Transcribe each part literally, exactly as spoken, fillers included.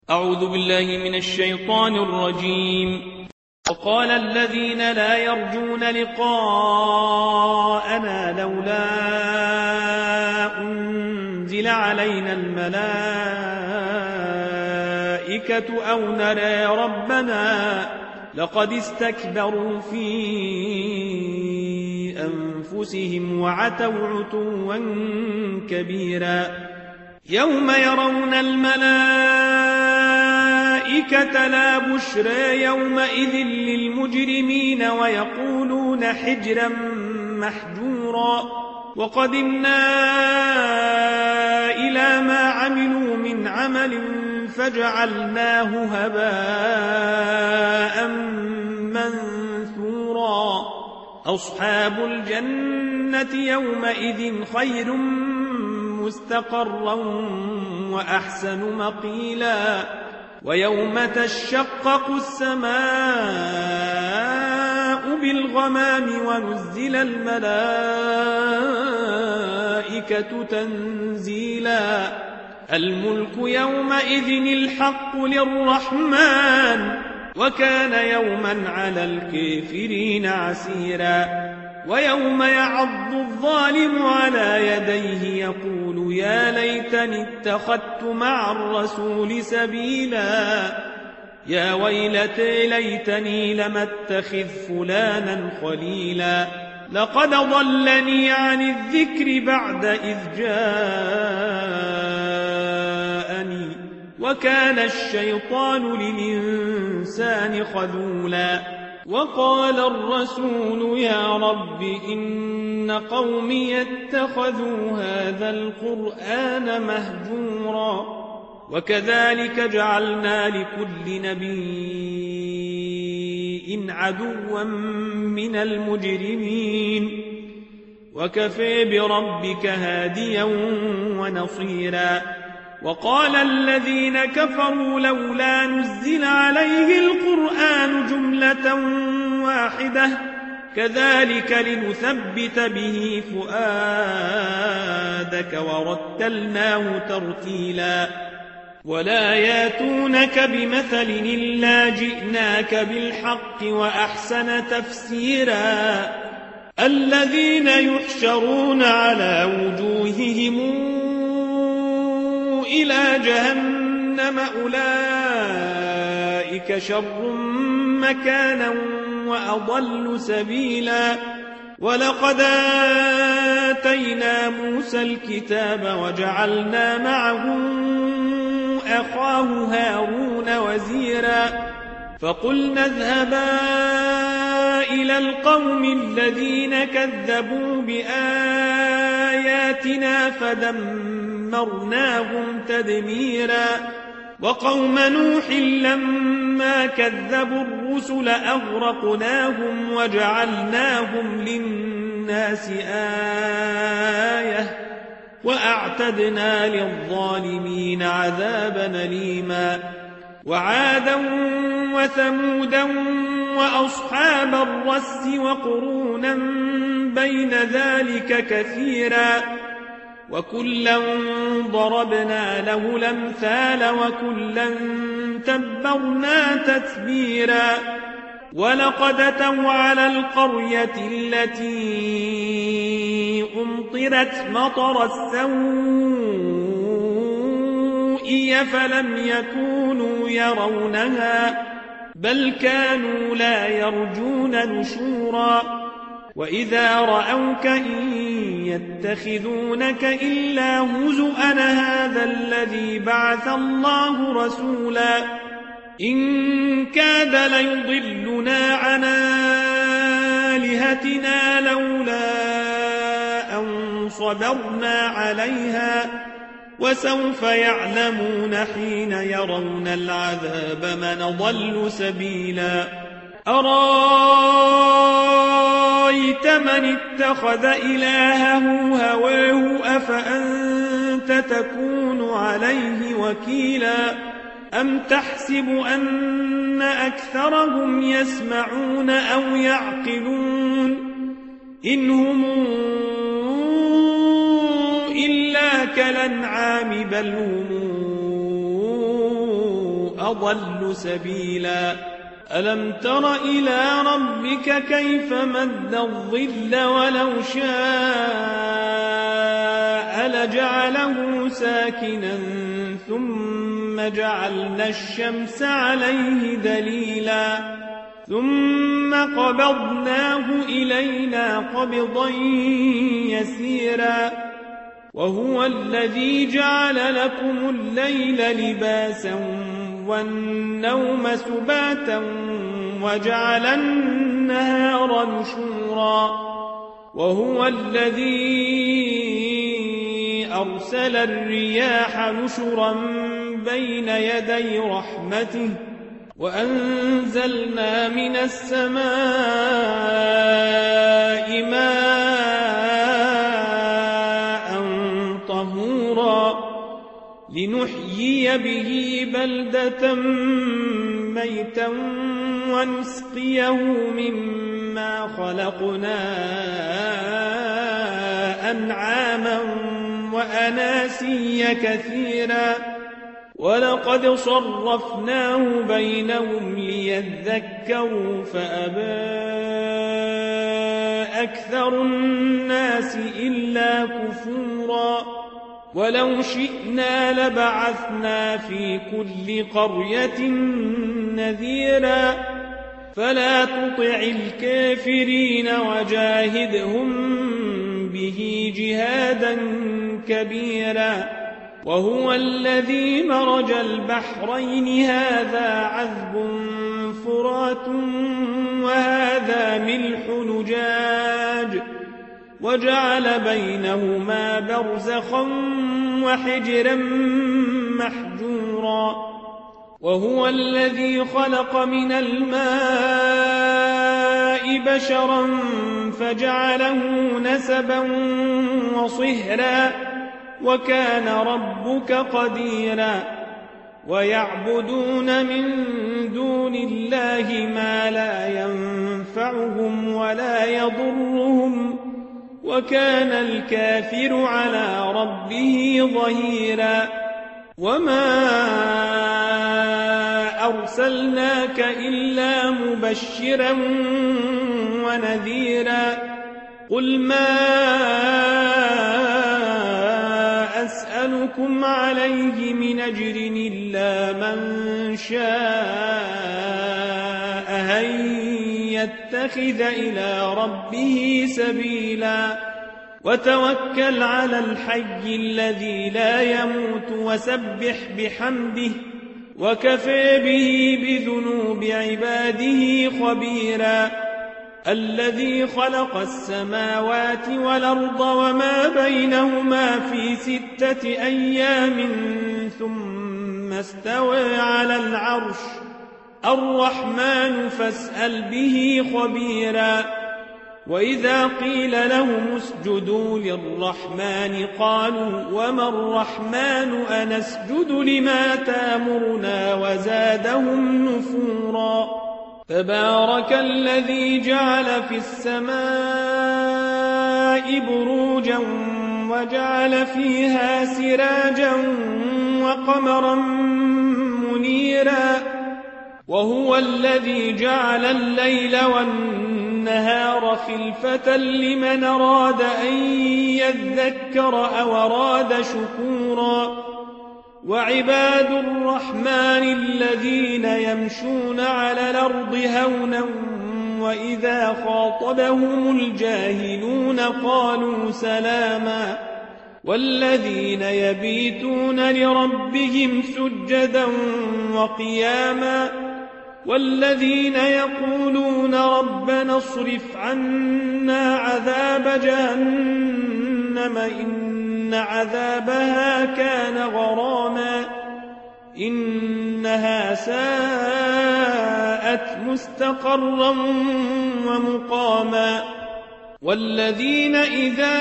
أعوذ بالله من الشيطان الرجيم. وقال الذين لا يرجون لقاءنا لولا أنزل علينا الملائكة أو نرى ربنا لقد استكبروا في أنفسهم وعتوا عتوا كبيرا يوم يرون الملائكة لا بشرى يومئذ للمجرمين ويقولون حجرا محجورا وقدمنا إلى ما عملوا من عمل فجعلناه هباء منثورا أصحاب الجنة يومئذ خير مستقرا وأحسن مقيلا ويوم تشقق السماء بالغمام ونزل الملائكة تنزيلا الملك يومئذ الحق للرحمن وكان يوما على الكافرين عسيرا ويوم يعض الظالم على يديه يقول يا ليتني اتخذت مع الرسول سبيلا يا ويلتى ليتني لم اتخذ فلانا خليلا لقد ضلني عن الذكر بعد إذ جاءني وكان الشيطان للإنسان خذولا وقال الرسول يا رب إن قومي اتخذوا هذا القرآن مهجورا وكذلك جعلنا لكل نبي عدوا من المجرمين وكفى بربك هاديا ونصيرا وقال الذين كفروا لولا نزل عليه القرآن جملة واحدة كذلك لنثبت به فؤادك ورتلناه ترتيلا ولا ياتونك بمثل إلا جئناك بالحق وأحسن تفسيرا الذين يحشرون على وجوههم إلى جهنم أولئك شر مكانا وأضل سبيلا ولقد آتينا موسى الكتاب وجعلنا معه أخاه هارون وزيرا فقلنا اذهبا إلى القوم الذين كذبوا بآياتنا فدمرناهم تدميرا وقوم نوح لما كذبوا الرسل أغرقناهم وجعلناهم للناس آية وأعتدنا للظالمين عذابا أليما وعادا وثمودا وأصحاب الرس وقرونا بين ذلك كثيرا وكلا ضربنا له الأمثال وكلا تبرنا تتبيرا ولقد أتوا على القرية التي أمطرت مطر السوء فلم يكونوا يرونها بل كانوا لا يرجون نشورا وإذا رأوك إن يتخذونك إلا هزؤا هذا الذي بعث الله رسولا إن كاد ليضلنا عن آلهتنا لولا أن صبرنا عليها وسوف يعلمون حين يرون العذاب من ضل سبيلا أرأيت من اتخذ إلهه هواه أفأنت تكون عليه وكيلا أم تحسب أن أكثرهم يسمعون أو يعقلون إن هم إلا كالأنعام بل هم أضل سبيلا ألم تر إلى ربك كيف مد الظل ولو شاء لجعله ساكنا ثم جعلنا الشمس عليه دليلا ثم قبضناه إلينا قبضا يسيرا وهو الذي جعل لكم الليل لباسا والنوم سباتا وجعل النهار نشورا وهو الذي أرسل الرياح نشرا بين يدي رحمته وأنزلنا من السماء ماء طهورا لنحيي به بلدة ميتا ونسقيه مما خلقنا أنعاما وأناسيا كثيرا ولقد صرفناه بينهم ليذكروا فأبى أكثر الناس إلا كفورا ولو شئنا لبعثنا في كل قرية نذيرا فلا تطع الكافرين وجاهدهم به جهادا كبيرا وهو الذي مرج البحرين هذا عذب فرات وهذا ملح نجاج وجعل بينهما برزخا وحجرا محجورا وهو الذي خلق من الماء بشرا فجعله نسبا وصهرا وكان ربك قديرا ويعبدون من دون الله ما لا ينفعهم ولا يضرهم وكان الكافر على ربه ظهيرا وما أرسلناك إلا مبشرا ونذيرا قل ما أسألكم عليه من أجر إلا من شاء أن يتخذ إلى ربه سبيلا وتوكل على الحي الذي لا يموت وسبح بحمده وكفى به بذنوب عباده خبيرا الذي خلق السماوات والأرض وما بينهما في ستة أيام ثم استوى على العرش الرحمن فاسأل به خبيرا وإذا قيل لهم اسجدوا للرحمن قالوا وما الرحمن أنسجد لما تامرنا وزادهم نفورا تبارك الذي جعل في السماء بروجا وجعل فيها سراجا وقمرا منيرا وهو الذي جعل الليل والنهار خلفة لمن أراد أن يذكر أو أراد شكورا وعباد الرحمن الذين يمشون على الأرض هونا وإذا خاطبهم الجاهلون قالوا سلاما والذين يبيتون لربهم سجدا وقياما والذين يقولون ربنا اصرف عنا عذاب جهنم إن عذابها كان غراما إنها ساءت مستقرا ومقاما والذين إذا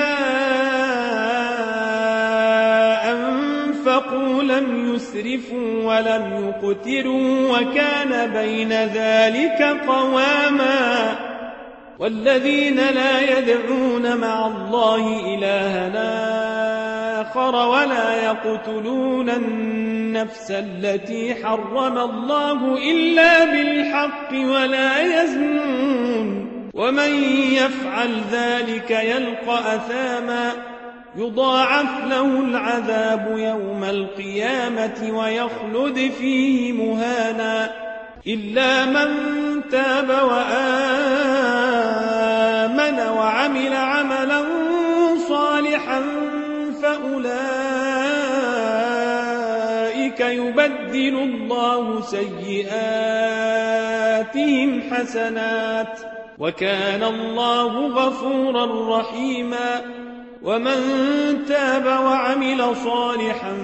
أنفقوا لم يسرفوا ولم يقتروا وكان بين ذلك قواما والذين لا يدعون مع الله إلها آخر ولا يقتلون النفس التي حرم الله إلا بالحق ولا يزنون ومن يفعل ذلك يلقى أثاما يضاعف له العذاب يوم القيامة ويخلد فيه مهانا إلا من تاب وآمن وعمل عملا صالحا فأولئك يبدل الله سيئاتهم حسنات وكان الله غفورا رحيما ومن تاب وعمل صالحا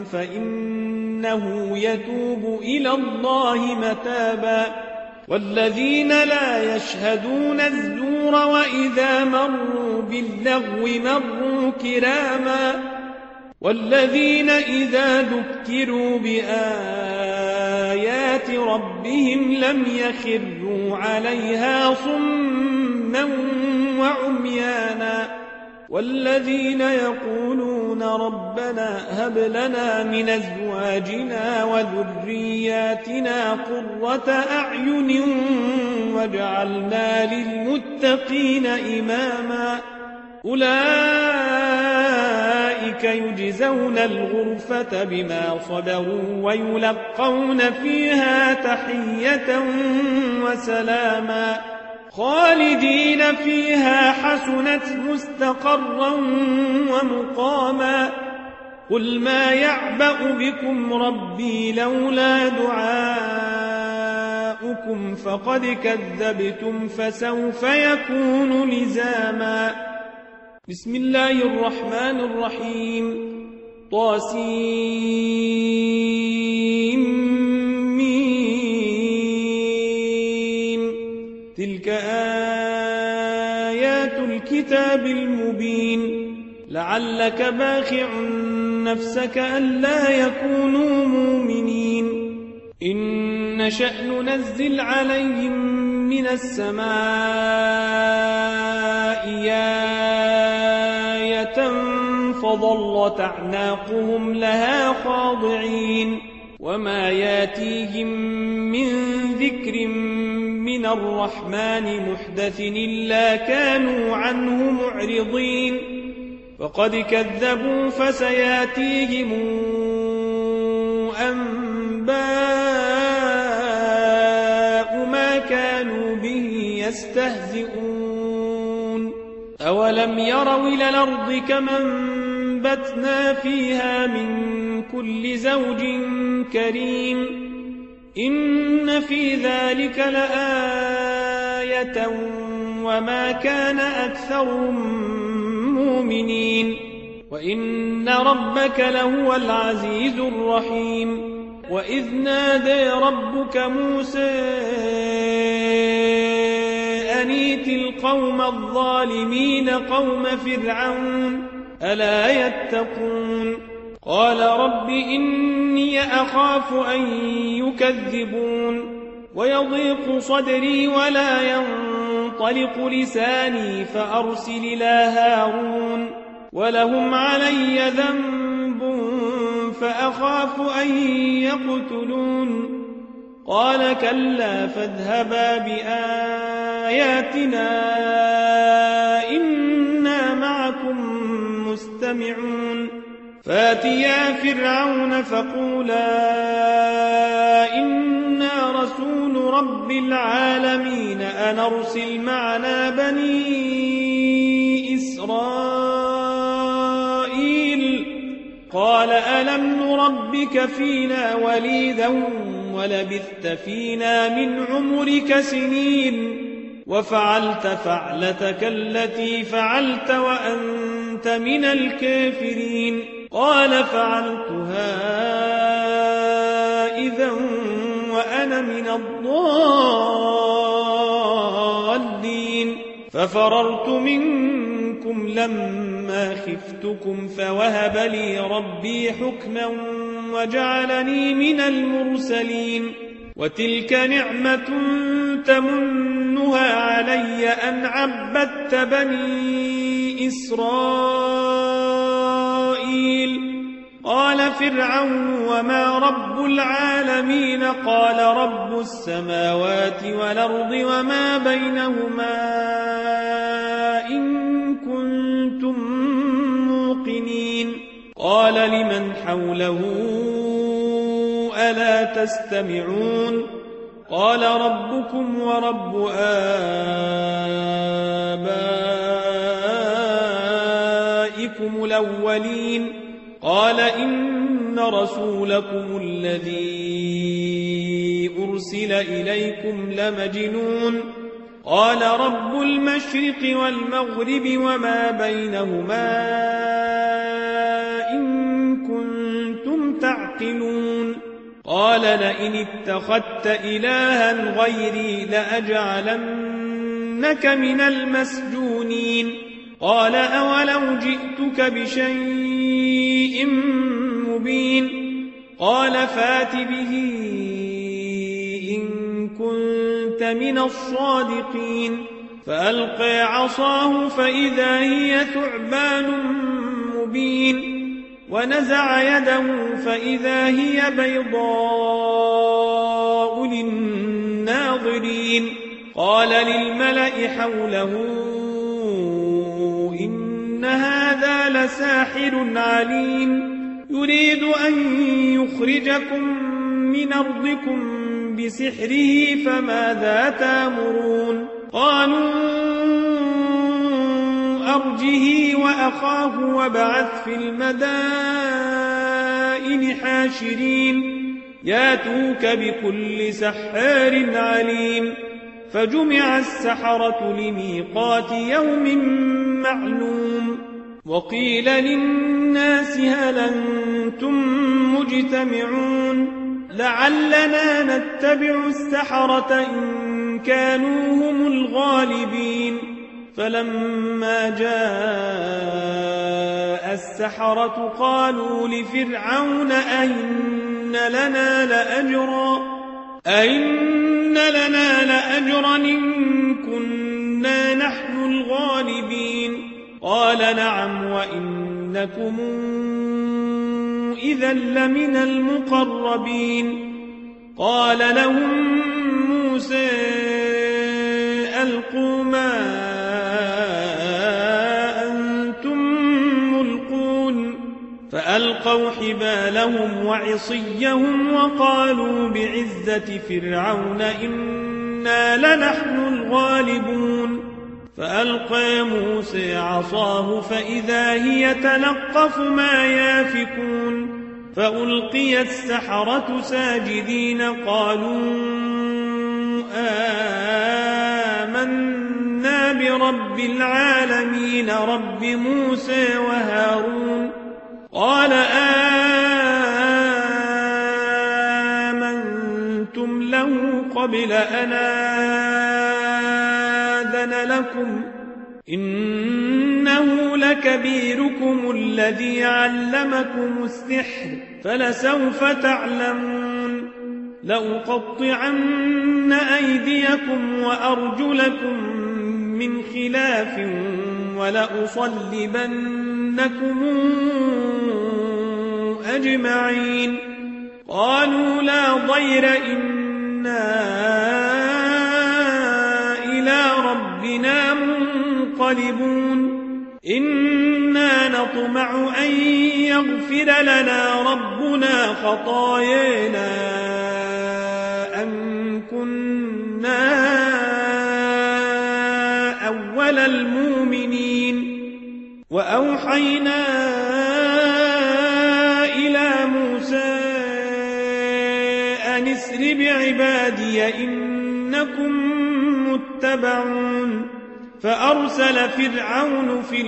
فإنه يتوب إلى الله متابا والذين لا يشهدون الزور وإذا مروا باللغو مروا كراما والذين إذا ذكروا بآيات ربهم لم يخروا عليها صما وعميانا والذين يقولون ربنا هب لنا من أزواجنا وذرياتنا قرة أعين واجعلنا للمتقين إماما أولئك يجزون الغرفة بما صبروا ويلقون فيها تحية وسلاما خالدين فيها حسنت مستقرا ومقاما قل ما يعبأ بكم ربي لولا دعاؤكم فقد كذبتم فسوف يكون لزاما بسم الله الرحمن الرحيم طاسيم تلك آيات الكتاب المبين لعلك باخع نفسك ألا يكونوا مؤمنين إن نشأ ننزل عليهم من السماء آية فظلت أعناقهم لها خاضعين وما ياتيهم من ذكر من الرحمن محدث إلا كانوا عنه معرضين وقد كذبوا فسياتيهم أنباء ما كانوا به يستهزئون أولم يروا إلى الأرض كما أنبتنا فيها من كل زوج كريم إن في ذلك لآية وما كان أكثرهم مؤمنين وإن ربك لهو العزيز الرحيم وإذ نادى ربك موسى أن ائت القوم الظالمين قوم فرعون ألا يتقون قال رب إني أخاف أن يكذبون ويضيق صدري ولا ينطلق لساني فأرسل إلى هارون ولهم علي ذنب فأخاف أن يقتلون قال كلا فاذهبا بآياتنا إنا معكم مستمعون فاتيا فرعون فقولا إنا رسول رب العالمين أن أرسل معنا بني إسرائيل قال ألم نربك فينا وليدا ولبثت فينا من عمرك سنين وفعلت فعلتك التي فعلت وأنت من الكافرين قال فعلتها إذا وأنا من الضالين ففررت منكم لما خفتكم فوهب لي ربي حكما وجعلني من المرسلين وتلك نعمة تمنها علي أن عبدت بني إسرائيل إسرائيل قال فرعون وما رب العالمين قال رب السماوات والأرض وما بينهما إن كنتم موقنين قال لمن حوله ألا تستمعون قال ربكم ورب آبائكم الأولين قال إن رسولكم الذي أرسل إليكم لمجنون قال رب المشرق والمغرب وما بينهما إن كنتم تعقلون قال لئن اتخذت إلها غيري لأجعلنك من المسجونين قال أولو جئتك بشيء مبين قال فات به إن كنت من الصادقين فألقى عصاه فإذا هي ثعبان مبين ونزع يده فإذا هي بيضاء للناظرين قال للملأ حوله إن هذا لساحر عليم يريد أن يخرجكم من أرضكم بسحره فماذا تأمرون قالوا أرجه وأخاه وابعث في المدائن حاشرين ياتوك بكل سحار عليم فجمع السحرة لميقات يوم معلوم وقيل للناس هل أنتم مجتمعون لعلنا نتبع السحرة إن كانوا هم الغالبين فلما جاء السحرة قالوا لفرعون أئن لنا لأجرا أئن لنا لأجرا إن كنا نحن الغالبين قال نعم وإنكم إذا لمن المقربين قال لهم موسى ألقوا ما أنتم ملقون فألقوا حبالهم وعصيهم وقالوا بعزة فرعون إنا لنحن الغالبون فألقى موسى عصاه فإذا هي تلقف ما يافكون فألقي السحرة ساجدين قالوا آمنا برب العالمين رب موسى وهارون قال آمنتم له قبل أن آذن لكم إنه لكبيركم الذي علمكم السحر فلسوف تعلمون لأقطعن أيديكم وأرجلكم من خلاف ولأصلبنكم أجمعين قالوا لا ضير إنا إلى ربنا منقلبون إنا نطمع أن يغفر لنا ربنا خطايانا أن كنا أول المؤمنين وأوحينا إلى موسى أن اسر بعبادي إنكم متبعون فأرسل فرعون في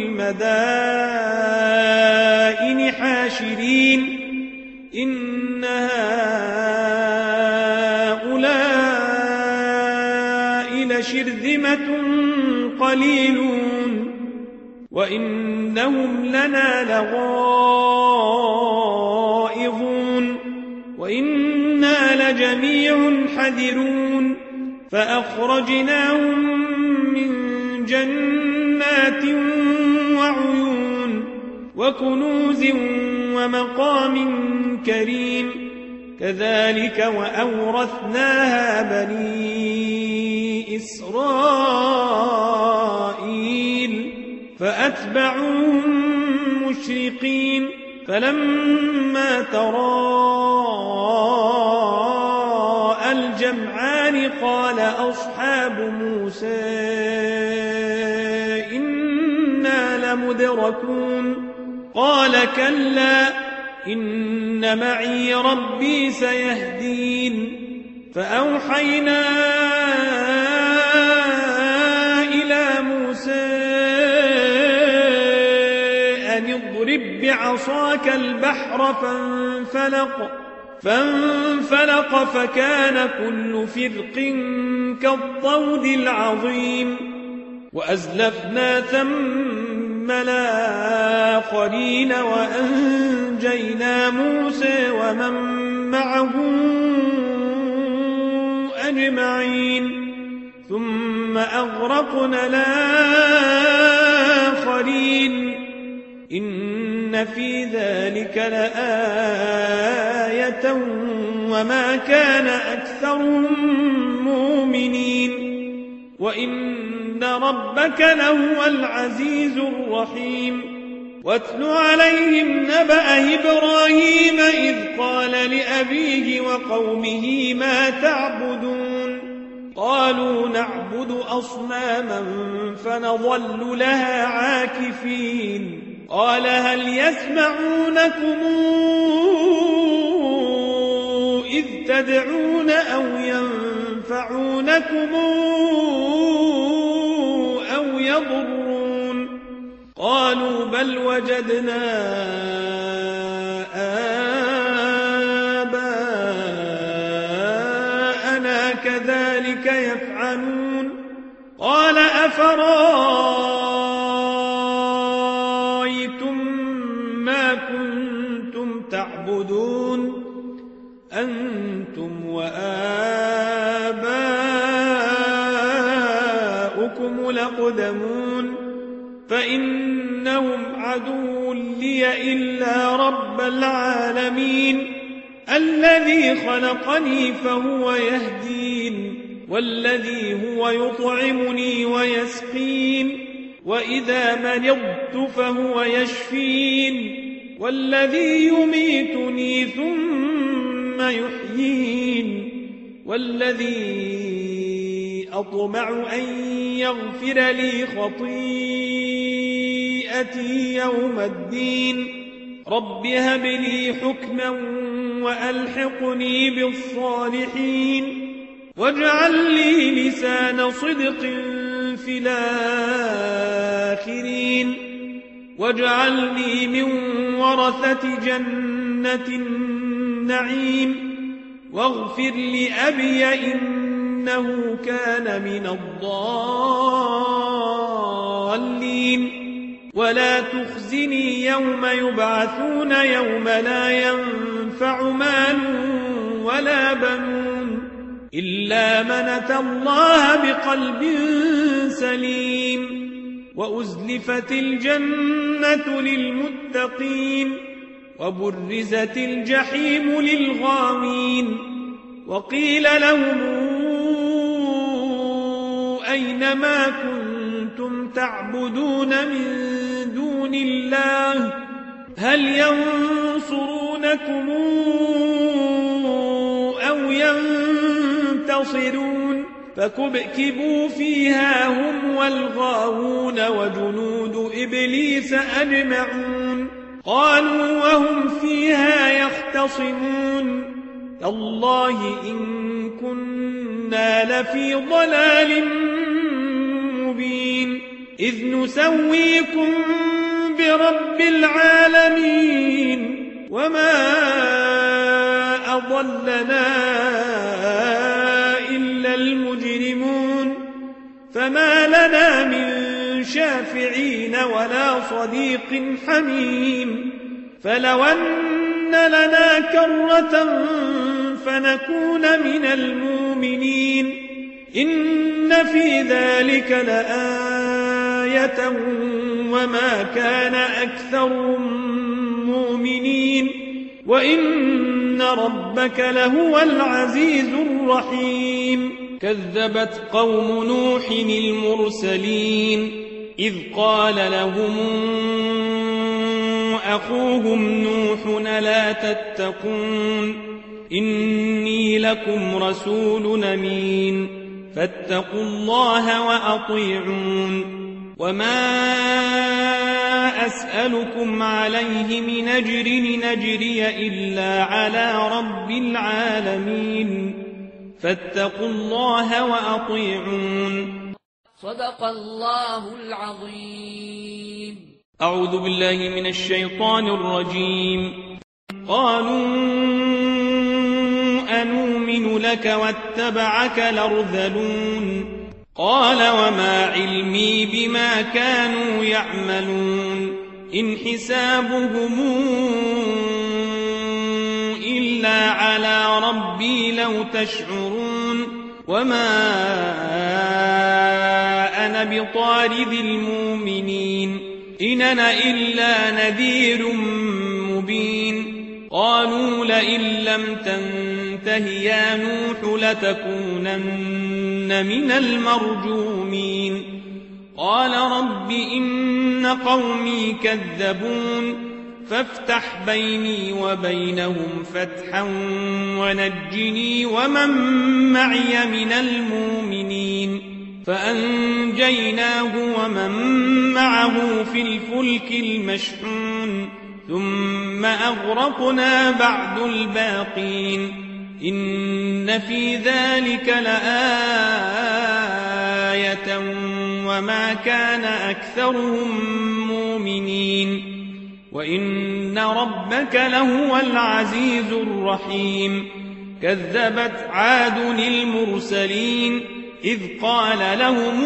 المدائن حاشرين إن هؤلاء لشرذمة قليلون وإنهم لنا لغائظون وإنا لجميع حذرون فأخرجناهم من جنات وعيون وكنوز ومقام كريم كذلك وأورثناها بني إسرائيل فأتبعوهم مشرقين فلما تراءى الجمعان قال أصحاب موسى إنا لمدركون قال كلا إن معي ربي سيهدين فأوحينا إلى موسى أن اضرب بعصاك البحر فانفلق فانفلق فكان كل فرق كالطود العظيم وأزلفنا ثم الآخرين وأنجينا موسى ومن معه أجمعين ثم أغرقنا الآخرين إن في ذلك لآية وما كان أكثرهم مؤمنين وإن ربك لهو العزيز الرحيم واتل عليهم نبأ إبراهيم إذ قال لأبيه وقومه ما تعبدون قالوا نعبد أصناما فنظل لها عاكفين قال هل يسمعونكم إذ تدعون أو ينفعونكم أو يضرون قالوا بل وجدنا آباءنا كذلك يفعلون قال أفرأيتم ما كنتم تعبدون أنتم وآباؤكم الأقدمون فإنهم عدو لي إلا رب العالمين الذي خلقني فهو يهدين والذي هو يطعمني ويسقين وإذا مرضت فهو يشفين والذي يميتني ثم يحيين والذي أطمع أن يغفر لي خطيئتي يوم الدين رب هب لي حكما وألحقني بالصالحين واجعل لي لسان صدق في الآخرين واجعلني من ورثة جنة النعيم واغفر لأبي إنه كان من الضالين ولا تخزني يوم يبعثون يوم لا ينفع مال ولا بنون إلا من أتى الله بقلب سليم وأزلفت الجنة للمتقين وبرزت الجحيم للغاوين وقيل لهم أين ما كنتم تعبدون من دون الله هل ينصرونكم أو ينتصرون فكبكبوا فيها هم والغاوون وجنود إبليس أجمعون قالوا وهم فيها يختصمون تالله إن كنا لفي ضلال مبين إذ نسويكم برب العالمين وما أضلنا إلا المجرمون فما لنا من شافعين ولا صديق حميم فلو أن لنا كرة فنكون من المؤمنين إن في ذلك لآية وما كان أكثرهم مؤمنين وإن ربك لهو العزيز الرحيم كذبت قوم نوح المرسلين إذ قال لهم أخوهم نوح لا تتقون إني لكم رسول أمين فاتقوا الله وأطيعون وما أسألكم عليه من أجر نجري إلا على رب العالمين فاتقوا الله وأطيعون صدق الله العظيم. أعوذ بالله من الشيطان الرجيم. قالوا أنؤمن لك واتبعك الأرذلون قال وما علمي بما كانوا يعملون إن حسابهم إلا على ربي لو تشعرون وما أنا بطارد المؤمنين إن أنا إلا نذير مبين قالوا لئن لم تنته يا نوح لتكونن من المرجومين قال رب إن قومي كذبون فافتح بيني وبينهم فتحا ونجني ومن معي من المؤمنين فأنجيناه ومن معه في الفلك المشحون ثم أغرقنا بعد الباقين إن في ذلك لآية وما كان أكثرهم مؤمنين وإن ربك لهو العزيز الرحيم كذبت عاد المرسلين إذ قال لهم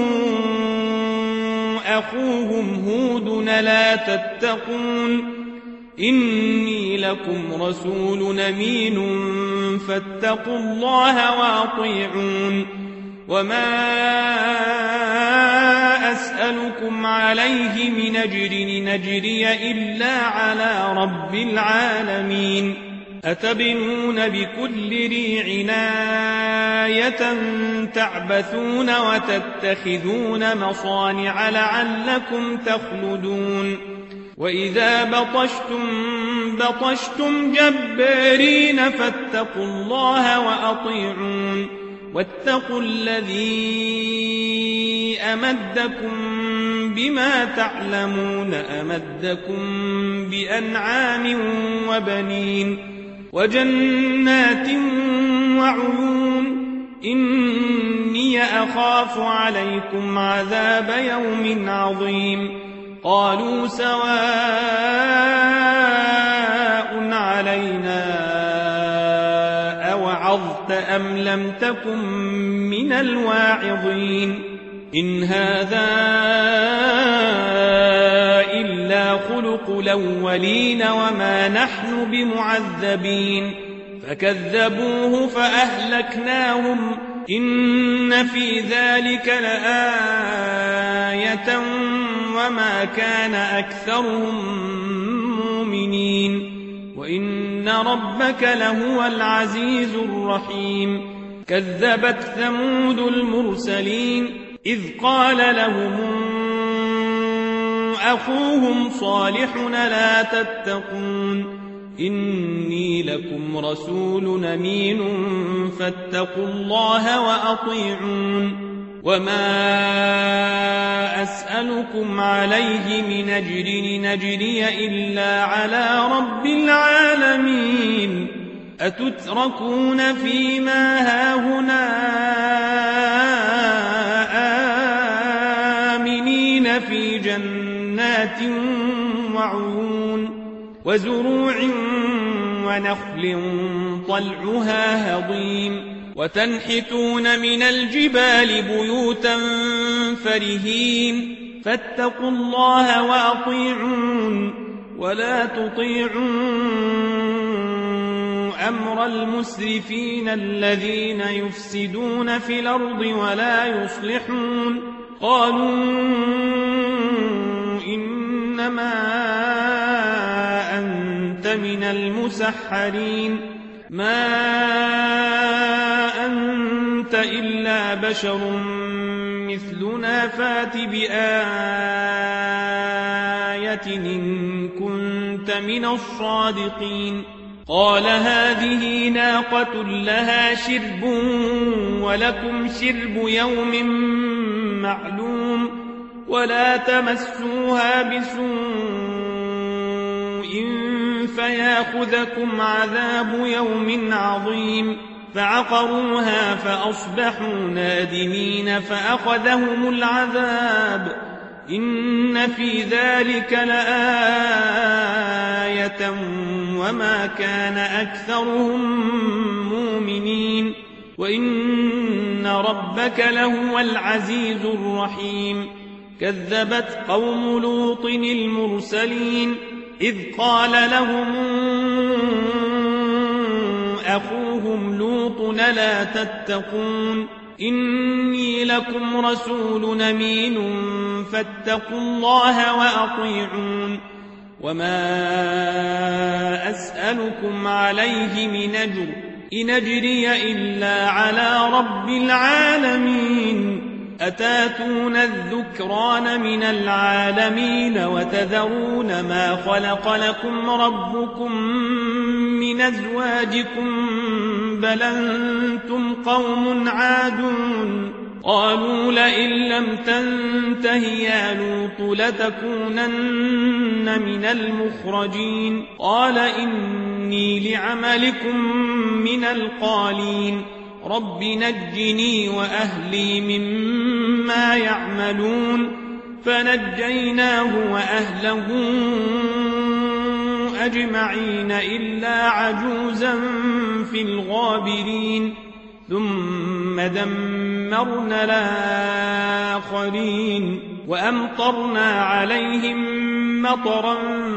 أخوهم هود لا تتقون إني لكم رسول أمين فاتقوا الله وأطيعون وما أسألكم عليه من أجر نجري إلا على رب العالمين أتبنون بكل ريع آية تعبثون وتتخذون مصانع لعلكم تخلدون وإذا بطشتم بطشتم جبارين فاتقوا الله وأطيعون واتقوا الذي أمدكم بما تعلمون أمدكم بأنعام وبنين وجنات وعيون إني أخاف عليكم عذاب يوم عظيم قالوا سواء علينا أوعظت أم لم تكن من الواعظين إن هذا إلا خلق الأولين وما نحن بمعذبين فكذبوه فأهلكناهم إن في ذلك لآية وما كان أكثرهم مؤمنين وإن ربك لهو العزيز الرحيم كذبت ثمود المرسلين إذ قال لهم أخوهم صالح لا تتقون إني لكم رسول أمين فاتقوا الله وأطيعون وما أسألكم عليه من أجر نجري إلا على رب العالمين أتتركون فيما هاهنا آمنين في جنات وعيون وزروع ونخل طلعها هضيم وتنحتون من الجبال بيوتا فرهين فاتقوا الله وأطيعون ولا تطيعوا أمر المسرفين الذين يفسدون في الأرض ولا يصلحون قالوا إنما أنت من المسحرين ما أنت إلا بشر مثلنا فات بآية إن كنت من الصادقين قال هذه ناقة لها شرب ولكم شرب يوم معلوم ولا تمسوها بسوء فياخذكم عذاب يوم عظيم فعقروها فأصبحوا نادمين فأخذهم العذاب إن في ذلك لآية وما كان أكثرهم مؤمنين وإن ربك لهو العزيز الرحيم كذبت قوم لوط المرسلين إذ قال لهم أخوهم لوط لا تتقون إني لكم رسول أمين فاتقوا الله وأطيعون وما أسألكم عليه من أجر إن أجري إلا على رب العالمين أتاتون الذكران من العالمين وتذرون ما خلق لكم ربكم من أزواجكم بل أنتم قوم عادون قالوا لئن لم تنته يا لوط لتكونن من المخرجين قال إني لعملكم من القالين رب نجني وأهلي مما يعملون فنجيناه وأهله أجمعين إلا عجوزا في الغابرين ثم دمرنا الآخرين وأمطرنا عليهم مطرا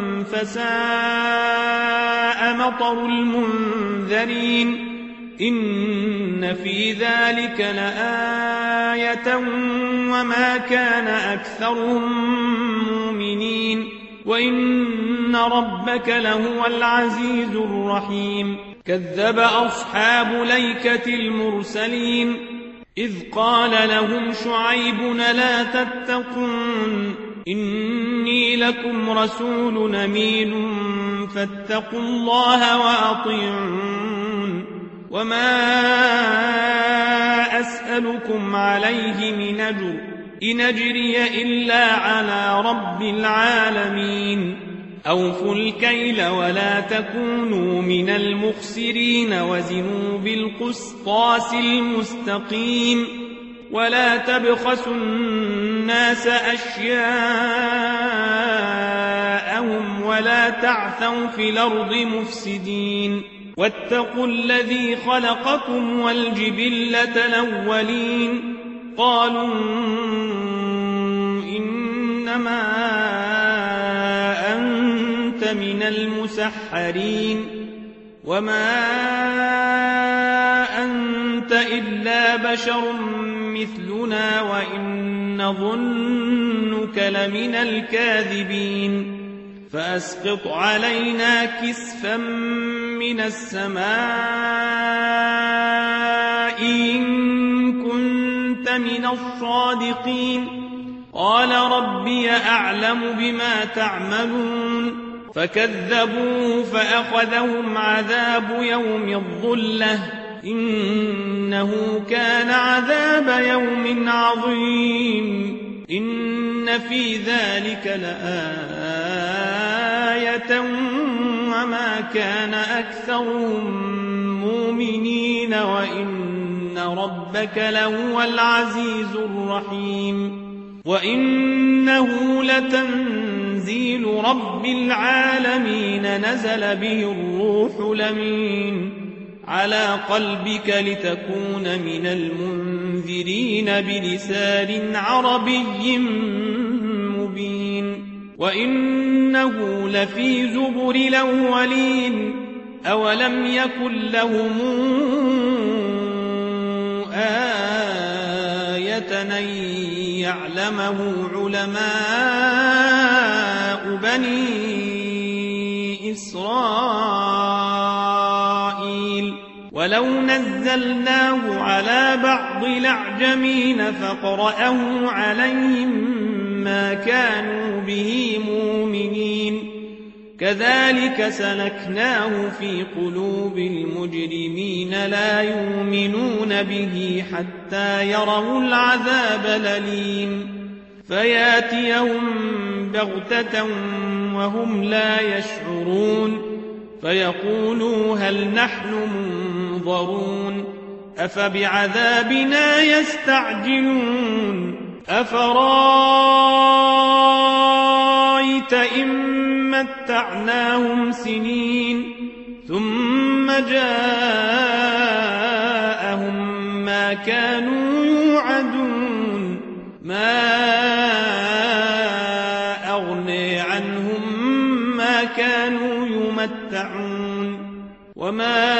فساء مطر المنذرين إن في ذلك لآية وما كان أكثرهم مؤمنين وإن ربك لهو العزيز الرحيم كذب أصحاب ليكة المرسلين إذ قال لهم شعيب لا تتقون إني لكم رسول أمين فاتقوا الله وأطيعون وما أسألكم عليه من أجر إن أجري إلا على رب العالمين أوفوا الكيل ولا تكونوا من المخسرين وزنوا بالقسطاس المستقيم ولا تبخسوا الناس أشياءهم ولا تعثوا في الأرض مفسدين واتقوا الذي خلقكم والجبلة الأولين قالوا إنما أنت من المسحرين وما أنت إلا بشر مثلنا وإن نظنك لمن الكاذبين فأسقط علينا كسفا من السماء إن كنت من الصادقين قال ربي أعلم بما تعملون فكذبوه فأخذهم عذاب يوم الظلة إنه كان عذاب يوم عظيم إن في ذلك لآية وما كان أكثرهم مؤمنين وإن ربك لهو العزيز الرحيم وإنه لتنزيل رب العالمين نزل به الروح الأمين على قلبك لتكون من المنذرين بلسان عربي مبين وإنه لفي زبر الأولين أولم يكن لهم آية أن يعلمه علماء بني إسرائيل ولو نزلناه على بعض الأعجمين فقرأه عليهم ما كانوا به مؤمنين كذلك سلكناه في قلوب المجرمين لا يؤمنون به حتى يروا العذاب الأليم فياتيهم بغتة وهم لا يشعرون فيقولوا هل نحن منظرون أفبعذابنا يستعجلون أفرايت إن متعناهم سنين ثم جاءهم ما كانوا يوعدون ما أغني عنهم ما كانوا يمتعون وما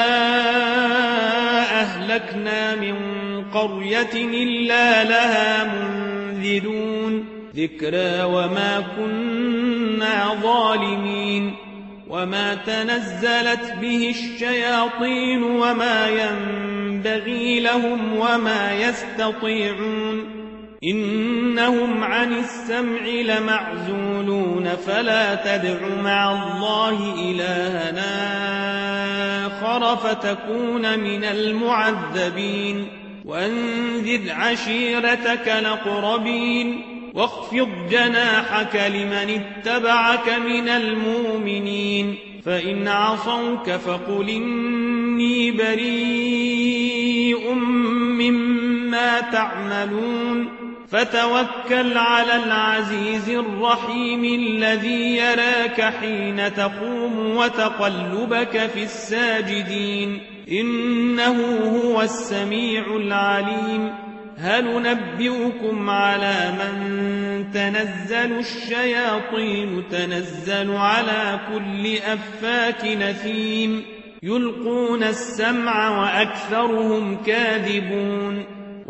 أهلكنا من قرية إلا لها منذرون ذكرى وما كنا ظالمين وما تنزلت به الشياطين وما ينبغي لهم وما يستطيعون إنهم عن السمع لمعزولون فلا تدع مع الله إلهنا آخر فتكون من المعذبين وأنذر عشيرتك الأقربين واخفض جناحك لمن اتبعك من المؤمنين فإن عصوك فقل إني بريء مما تعملون فتوكل على العزيز الرحيم الذي يراك حين تقوم وتقلبك في الساجدين إنه هو السميع العليم هل ننبئكم على من تنزل الشياطين تنزل على كل أفاك نثيم يلقون السمع وأكثرهم كاذبون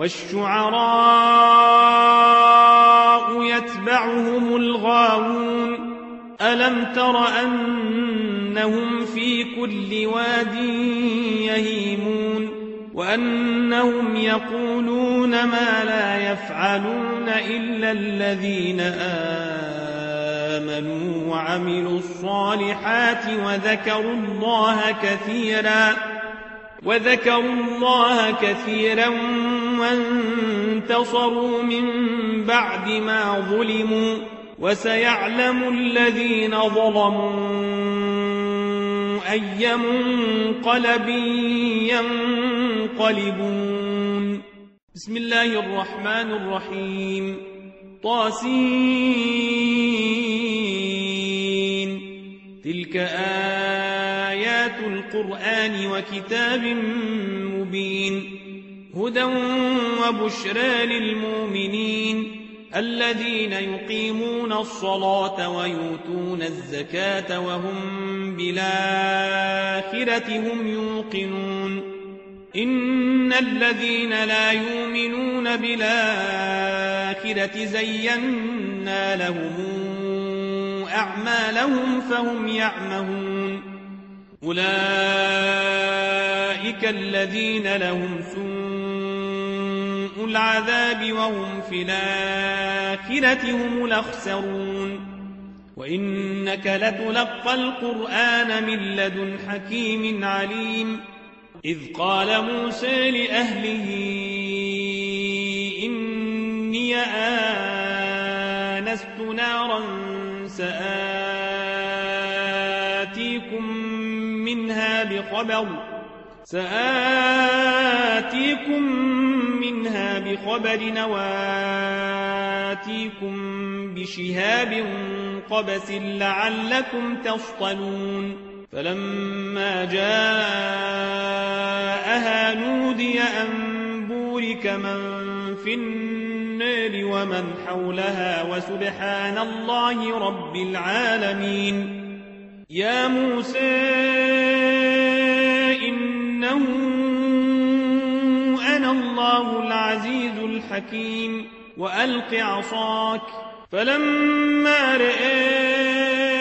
والشعراء يتبعهم الغاوون ألم تر أنهم في كل واد يهيمون وأنهم يقولون ما لا يفعلون إلا الذين آمنوا وعملوا الصالحات وذكروا الله كثيرا وذكروا الله كثيرا وانتصروا من بعد ما ظلموا وسيعلم الذين ظلموا أي منقلب ينقلبون بسم الله الرحمن الرحيم طاسين تلك آيات القرآن وكتاب مبين هدى وبشرى للمؤمنين الذين يقيمون الصلاة ويؤتون الزكاة وهم بالآخرة هم يوقنون إن الذين لا يؤمنون بالآخرة زينا لهم أعمالهم فهم يعمهون أولئك الذين لهم سوء العذاب وهم في الآخرة هم الأخسرون وإنك لتلقى القرآن من لدن حكيم عليم إذ قال موسى لأهله إني آنست نارا سآتيكم منها بخبر سآتيكم منها بخبر وآتيكم بشهاب قبس لعلكم تصطلون فلما جاءها نودي أن بورك من في النار ومن حولها وسبحان الله رب العالمين يا موسى إنه أنا الله العزيز الحكيم وألق عصاك فلما رأى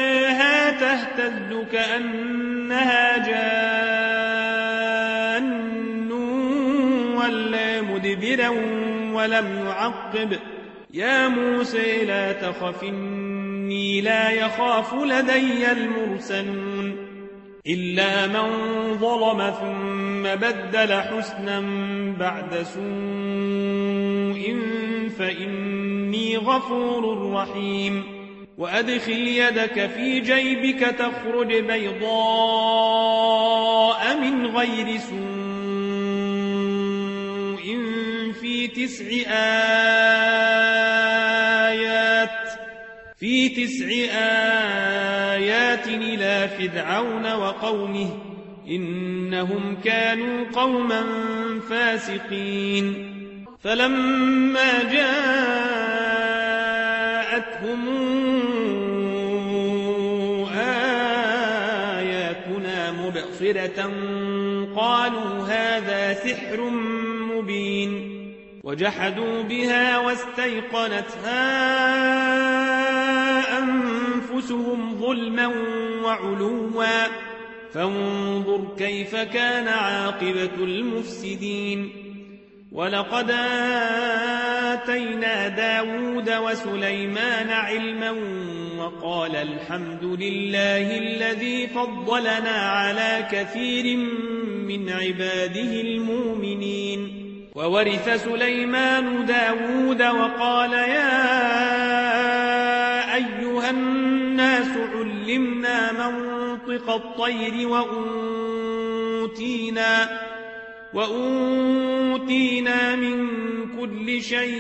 تهتز كأنها جان ولا مدبرا ولم يعقب يا موسى لا تخف إني لا يخاف لدي المرسلون إلا من ظلم ثم بدل حسنا بعد سوء فإني غفور رحيم وأدخل يدك في جيبك تخرج بيضاء من غير سوء في تسع آيات في تسع آيات إلى فرعون وقومه إنهم كانوا قوما فاسقين فلما جاءتهم آياتنا مبصرة قالوا هذا سحر مبين وجحدوا بها واستيقنتها أنفسهم ظلما وعلوا فانظر كيف كان عاقبة المفسدين ولقد آتينا داود وسليمان علما وقال الحمد لله الذي فضلنا على كثير من عباده المؤمنين وورث سليمان داود وقال يا أيها الناس علمنا منطق الطير وأوتينا, وأوتينا من كل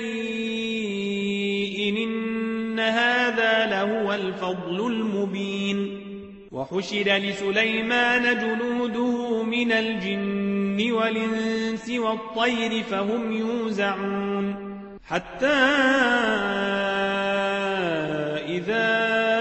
شيء إن هذا لهو الفضل المبين وحشر لسليمان جنوده من الجن والإنس والطير فهم يوزعون حتى إذا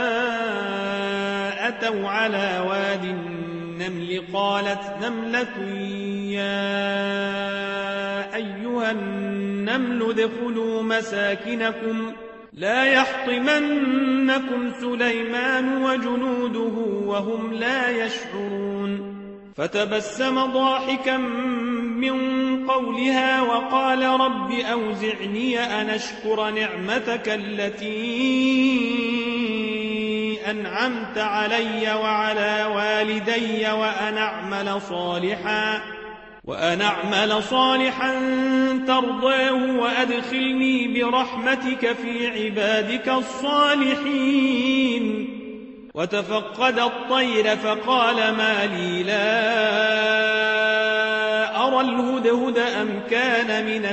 أتوا على واد النمل قالت نملة يا أيها النمل ادخلوا مساكنكم لا يحطمنكم سليمان وجنوده وهم لا يشعرون فتبسم ضاحكا من قولها وقال رب أوزعني أن أشكر نعمتك التي أنعمت علي وعلى والدي وأن أعمل صالحا وأن أعمل صالحا ترضاه وأدخلني برحمتك في عبادك الصالحين وتفقد الطير فقال ما لي لا أرى الهدهد أم كان من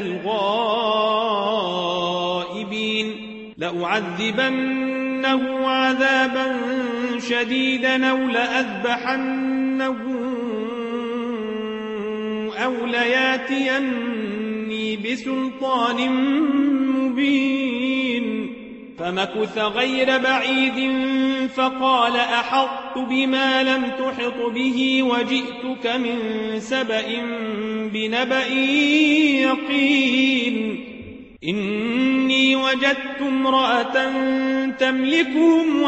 الغائبين لأعذبنه عذابا شديدا أو لأذبحنه أو لياتيني بسلطان مبين فمكث غير بعيد فقال أحطت بما لم تحط به وجئتك من سبأ بنبأ يقين إني وجدت امرأة تملكهم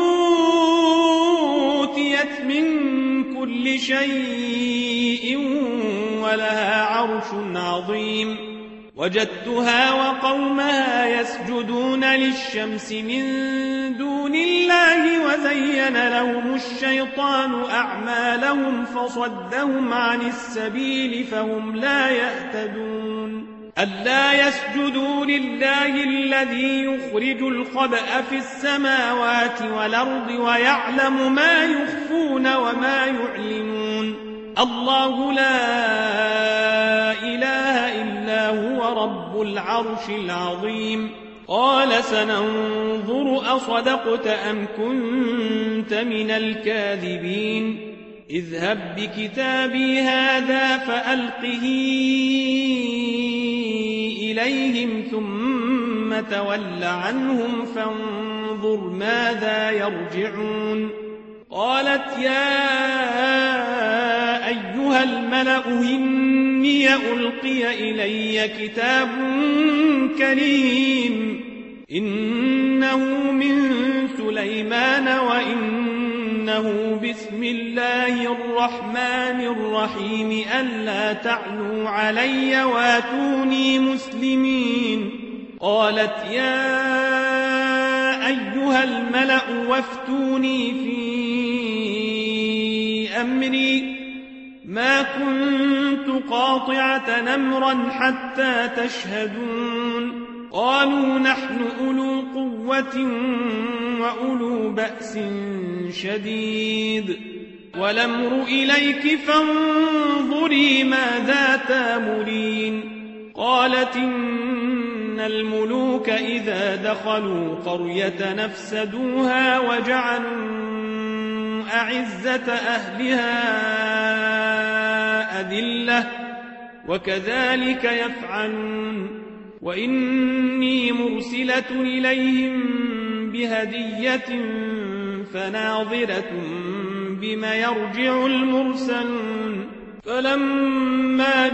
وأوتيت من كل شيء ولها عرش عظيم وجدتها وقومها يسجدون للشمس من دون الله وزين لهم الشيطان أعمالهم فصدهم عن السبيل فهم لا يهتدون ألا يسجدوا لله الذي يخرج الخبأ في السماوات والأرض ويعلم ما يخفون وما يعلنون الله لا إله إلا هو رب العرش العظيم قال سننظر أصدقت أم كنت من الكاذبين اذهب بكتابي هذا فألقه إليهم ثم تول عنهم فانظر ماذا يرجعون قالت يا أيها الملأ إني ألقي إلي كتاب كريم إنه من سليمان وإنه إنه بسم الله الرحمن الرحيم ألا تعلوا علي واتوني مسلمين. قالت يا أيها الملأ وافتوني في أمري ما كنت قاطعة أمرا حتى تشهدون. قالوا نحن أولو قوة وأولو بأس شديد والأمر إليك فانظري ماذا تأمرين. قالت إن الملوك إذا دخلوا قرية نفسدوها وجعلوا أعزة أهلها أذلة وكذلك يفعلون. وإني مرسلة إليهم بهدية فناظرة بما يرجع المرسلون. فلما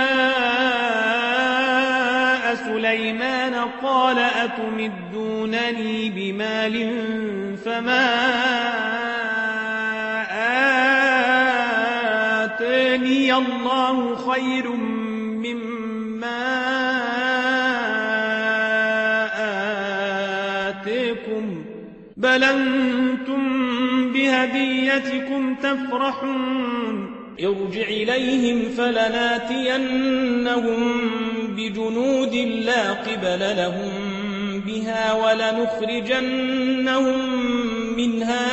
جاء سليمان قال أتمدونني بمال فما آتاني الله خير مما آتيكم بل أنتم بهديتكم تفرحون. ارجع إليهم فلناتينهم بجنود لا قبل لهم بها ولنخرجنهم منها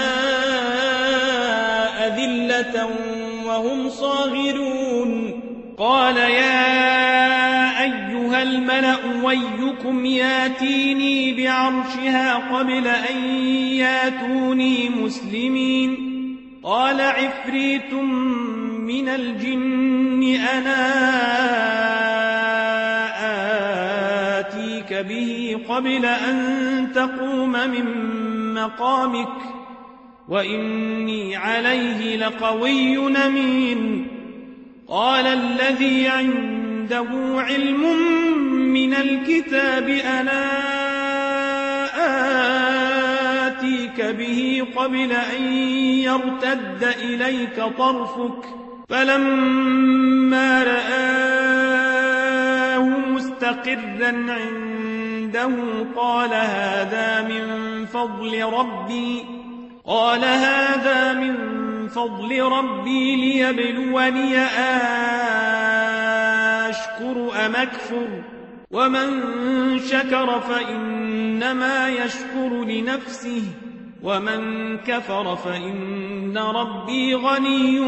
أذلة وهم صاغرون. قال يا أيها الملأ ويكم ياتيني بعرشها قبل أن ياتوني مسلمين. قال عفريت من الجن أنا آتيك به قبل أن تقوم من مقامك وإني عليه لقوي أمين. قال الذي عنده علم من الكتاب أنا آتيك به قبل أن يرتد إليك طرفك فلما رآه مستقرا عنده قال هذا من فضل ربي قال هذا من فضل ربي ليبلوني أشكر أم أكفر ومن شكر فإنما يشكر لنفسه ومن كفر فإن ربي غني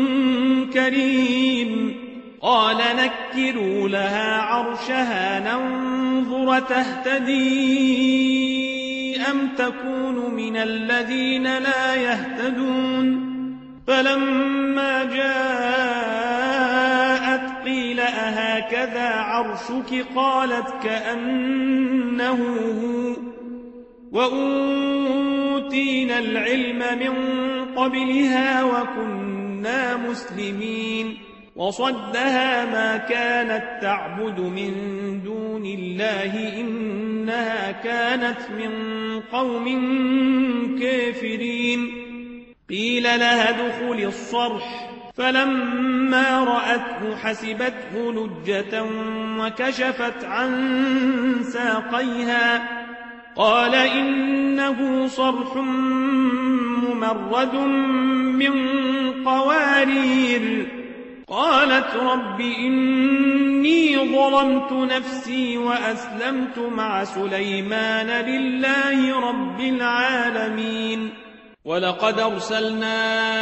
كريم. قال نكروا لها عرشها ننظر تهتدي أم تكون من الذين لا يهتدون. فلما جاءت قيل أهكذا عرشك قالت كأنه هو وأوتينا العلم من قبلها وكنا مسلمين. وصدها ما كانت تعبد من دون الله إنها كانت من قوم كافرين. قيل لها ادخل الصرح فلما رأته حسبته لجة وكشفت عن ساقيها قال إنه صرح ممرد من قوارير. قالت رب إني ظلمت نفسي وأسلمت مع سليمان لله رب العالمين. ولقد أرسلنا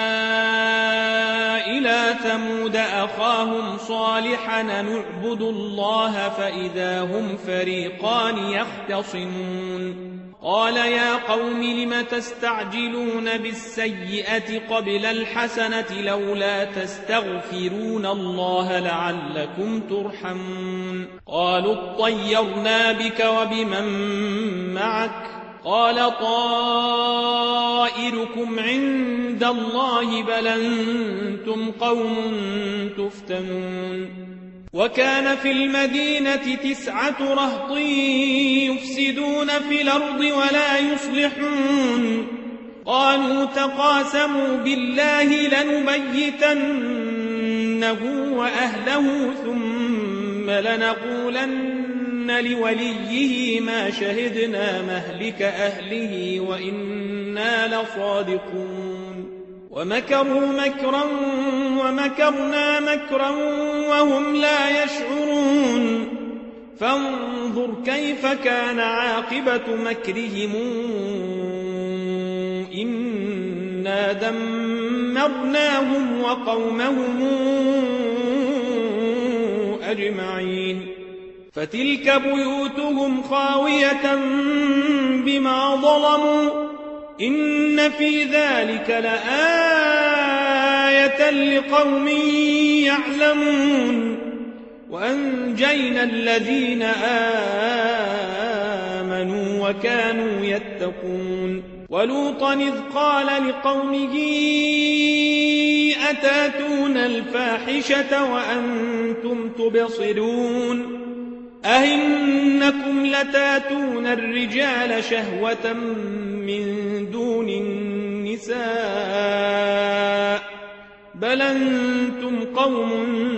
إلى ثمود أخاهم صالحا نعبد الله فإذا هم فريقان يختصمون. قال يا قوم لم تستعجلون بالسيئة قبل الحسنة لولا تستغفرون الله لعلكم ترحمون. قالوا اطيرنا بك وبمن معك قال طائركم عند الله بل أنتم قوم تفتنون. وكان في المدينة تسعة رهط يفسدون في الأرض ولا يصلحون قالوا تقاسموا بالله لنبيتنه وأهله ثم لنقولن لوليه ما شهدنا مهلك أهله وإنا لصادقون ومكروا مكرا ومكرنا مكرا وهم لا يشعرون فانظر كيف كان عاقبة مكرهم إنا دمرناهم وقومهم أجمعين فتلك بيوتهم خاوية بما ظلموا إن في ذلك لآية لقوم يعلمون وأنجينا الذين آمنوا وكانوا يتقون ولوطا إذ قال لقومه أتاتون الفاحشة وأنتم تبصرون أئنكم لتاتون الرجال شهوة من دون النساء بل أنتم قوم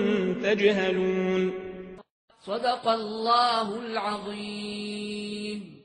تجهلون صدق الله العظيم.